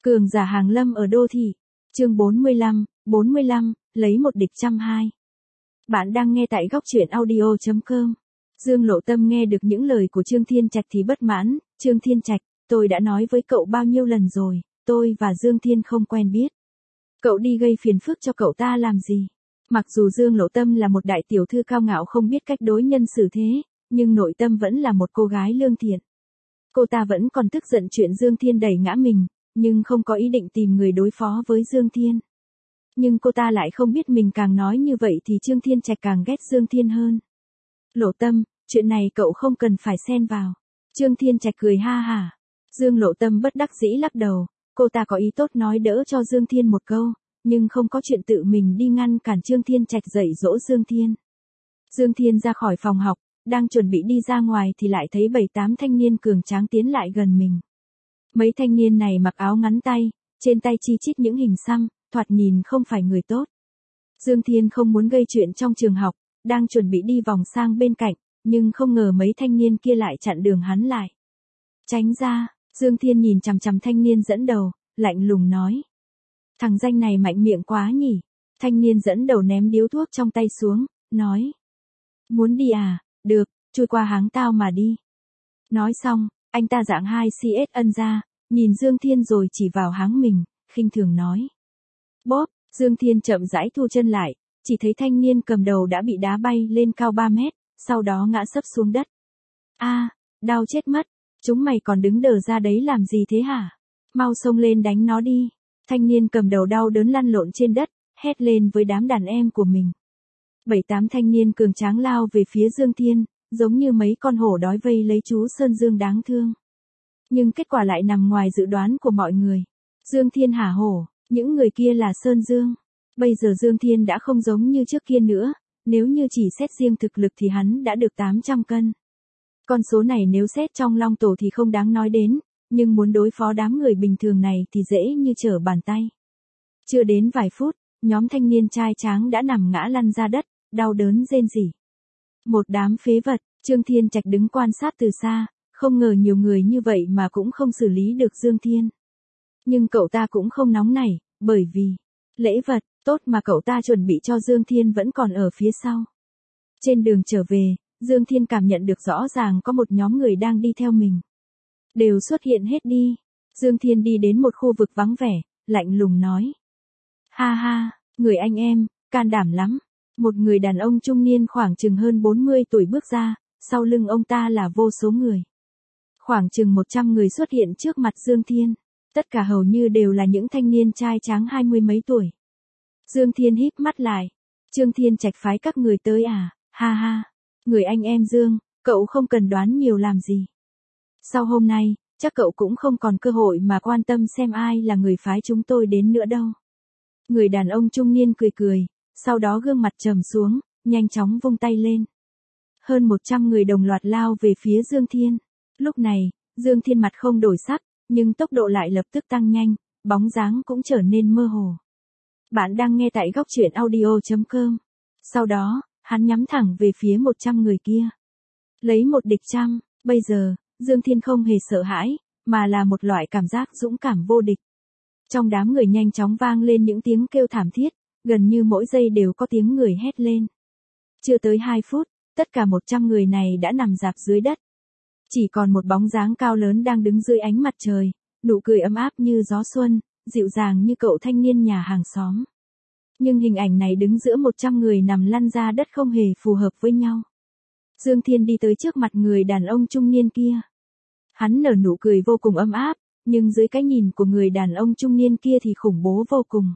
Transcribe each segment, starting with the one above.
Cường giả hàng lâm ở đô thị. Chương 45, lấy một địch 120. Bạn đang nghe tại góc truyện audio.com. Dương Lộ Tâm nghe được những lời của Trương Thiên Trạch thì bất mãn. Trương Thiên Trạch, tôi đã nói với cậu bao nhiêu lần rồi, tôi và Dương Thiên không quen biết. Cậu đi gây phiền phức cho cậu ta làm gì? Mặc dù Dương Lộ Tâm là một đại tiểu thư cao ngạo không biết cách đối nhân xử thế, nhưng nội tâm vẫn là một cô gái lương thiện. Cô ta vẫn còn tức giận chuyện Dương Thiên đẩy ngã mình, nhưng không có ý định tìm người đối phó với Dương Thiên. Nhưng cô ta lại không biết mình càng nói như vậy thì Trương Thiên Trạch càng ghét Dương Thiên hơn. Lộ Tâm, chuyện này cậu không cần phải xen vào. Trương Thiên Trạch cười ha hả. Dương Lộ Tâm bất đắc dĩ lắc đầu, cô ta có ý tốt nói đỡ cho Dương Thiên một câu, nhưng không có chuyện tự mình đi ngăn cản Trương Thiên Trạch dạy dỗ Dương Thiên. Dương Thiên ra khỏi phòng học, đang chuẩn bị đi ra ngoài thì lại thấy 7-8 thanh niên cường tráng tiến lại gần mình. Mấy thanh niên này mặc áo ngắn tay, trên tay chi chít những hình xăm, thoạt nhìn không phải người tốt. Dương Thiên không muốn gây chuyện trong trường học, đang chuẩn bị đi vòng sang bên cạnh, nhưng không ngờ mấy thanh niên kia lại chặn đường hắn lại. Tránh ra, Dương Thiên nhìn chằm chằm thanh niên dẫn đầu, lạnh lùng nói. Thằng danh này mạnh miệng quá nhỉ. Thanh niên dẫn đầu ném điếu thuốc trong tay xuống, nói. Muốn đi à, được, chui qua háng tao mà đi. Nói xong, anh ta dạng 2CS ân ra, nhìn Dương Thiên rồi chỉ vào háng mình, khinh thường nói. Bóp, Dương Thiên chậm rãi thu chân lại, chỉ thấy thanh niên cầm đầu đã bị đá bay lên cao 3 mét, sau đó ngã sấp xuống đất. Đau chết mất, chúng mày còn đứng đờ ra đấy làm gì thế hả? Mau xông lên đánh nó đi. Thanh niên cầm đầu đau đớn lăn lộn trên đất, hét lên với đám đàn em của mình. 7-8 thanh niên cường tráng lao về phía Dương Thiên, giống như mấy con hổ đói vây lấy chú Sơn Dương đáng thương. Nhưng kết quả lại nằm ngoài dự đoán của mọi người. Dương Thiên hả hổ, những người kia là Sơn Dương. Bây giờ Dương Thiên đã không giống như trước kia nữa, nếu như chỉ xét riêng thực lực thì hắn đã được 800 cân. Con số này nếu xét trong long tổ thì không đáng nói đến, nhưng muốn đối phó đám người bình thường này thì dễ như trở bàn tay. Chưa đến vài phút, nhóm thanh niên trai tráng đã nằm ngã lăn ra đất, đau đớn rên rỉ. Một đám phế vật, Trương Thiên Trạch đứng quan sát từ xa, không ngờ nhiều người như vậy mà cũng không xử lý được Dương Thiên. Nhưng cậu ta cũng không nóng nảy, bởi vì lễ vật tốt mà cậu ta chuẩn bị cho Dương Thiên vẫn còn ở phía sau. Trên đường trở về, Dương Thiên cảm nhận được rõ ràng có một nhóm người đang đi theo mình. Đều xuất hiện hết đi. Dương Thiên đi đến một khu vực vắng vẻ, lạnh lùng nói. Ha ha, người anh em, can đảm lắm. Một người đàn ông trung niên khoảng chừng hơn 40 tuổi bước ra, sau lưng ông ta là vô số người. Khoảng chừng 100 người xuất hiện trước mặt Dương Thiên, tất cả hầu như đều là những thanh niên trai tráng 20 mấy tuổi. Dương Thiên híp mắt lại. Trương Thiên Trạch phái các người tới à, ha ha. Người anh em Dương, cậu không cần đoán nhiều làm gì. Sau hôm nay, chắc cậu cũng không còn cơ hội mà quan tâm xem ai là người phái chúng tôi đến nữa đâu. Người đàn ông trung niên cười cười, sau đó gương mặt trầm xuống, nhanh chóng vung tay lên. Hơn 100 người đồng loạt lao về phía Dương Thiên. Lúc này, Dương Thiên mặt không đổi sắc, nhưng tốc độ lại lập tức tăng nhanh, bóng dáng cũng trở nên mơ hồ. Bạn đang nghe tại góc truyện audio.com. Sau đó, hắn nhắm thẳng về phía 100 người kia. Lấy một địch 100, bây giờ, Dương Thiên không hề sợ hãi, mà là một loại cảm giác dũng cảm vô địch. Trong đám người nhanh chóng vang lên những tiếng kêu thảm thiết, gần như mỗi giây đều có tiếng người hét lên. Chưa tới 2 phút, tất cả 100 người này đã nằm rạp dưới đất. Chỉ còn một bóng dáng cao lớn đang đứng dưới ánh mặt trời, nụ cười ấm áp như gió xuân, dịu dàng như cậu thanh niên nhà hàng xóm. Nhưng hình ảnh này đứng giữa 100 người nằm lăn ra đất không hề phù hợp với nhau. Dương Thiên đi tới trước mặt người đàn ông trung niên kia. Hắn nở nụ cười vô cùng ấm áp, nhưng dưới cái nhìn của người đàn ông trung niên kia thì khủng bố vô cùng.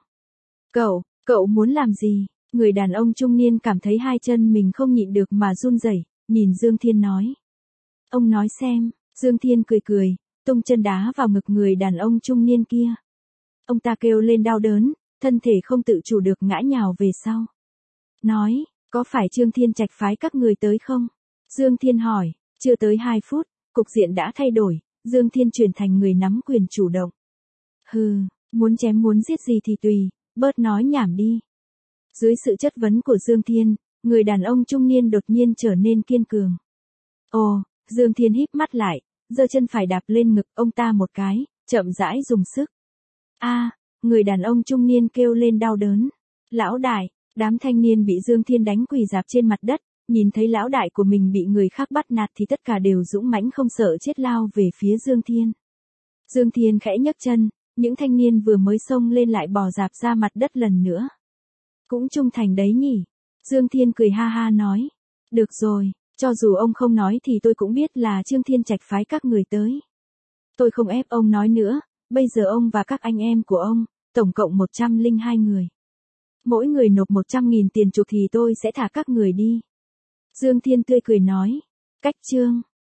Cậu muốn làm gì? Người đàn ông trung niên cảm thấy hai chân mình không nhịn được mà run rẩy, nhìn Dương Thiên nói. Ông nói xem, Dương Thiên cười cười, tung chân đá vào ngực người đàn ông trung niên kia. Ông ta kêu lên đau đớn, thân thể không tự chủ được ngã nhào về sau. Nói, có phải Trương Thiên Trạch phái các người tới không? Dương Thiên hỏi, chưa tới 2 phút, cục diện đã thay đổi, Dương Thiên chuyển thành người nắm quyền chủ động. Hừ, muốn chém muốn giết gì thì tùy, bớt nói nhảm đi. Dưới sự chất vấn của Dương Thiên, người đàn ông trung niên đột nhiên trở nên kiên cường. Ồ, Dương Thiên híp mắt lại, giơ chân phải đạp lên ngực ông ta một cái, chậm rãi dùng sức. Người đàn ông trung niên kêu lên đau đớn. Lão đại, đám thanh niên bị Dương Thiên đánh quỳ rạp trên mặt đất, nhìn thấy lão đại của mình bị người khác bắt nạt thì tất cả đều dũng mãnh không sợ chết lao về phía Dương Thiên. Dương Thiên khẽ nhấc chân, những thanh niên vừa mới xông lên lại bò rạp ra mặt đất lần nữa. Cũng trung thành đấy nhỉ? Dương Thiên cười ha ha nói. Được rồi, cho dù ông không nói thì tôi cũng biết là Trương Thiên Trạch phái các người tới. Tôi không ép ông nói nữa, bây giờ ông và các anh em của ông, tổng cộng 102 người. Mỗi người nộp 100.000 tiền chuộc thì tôi sẽ thả các người đi. Dương Thiên tươi cười nói. Cách chương.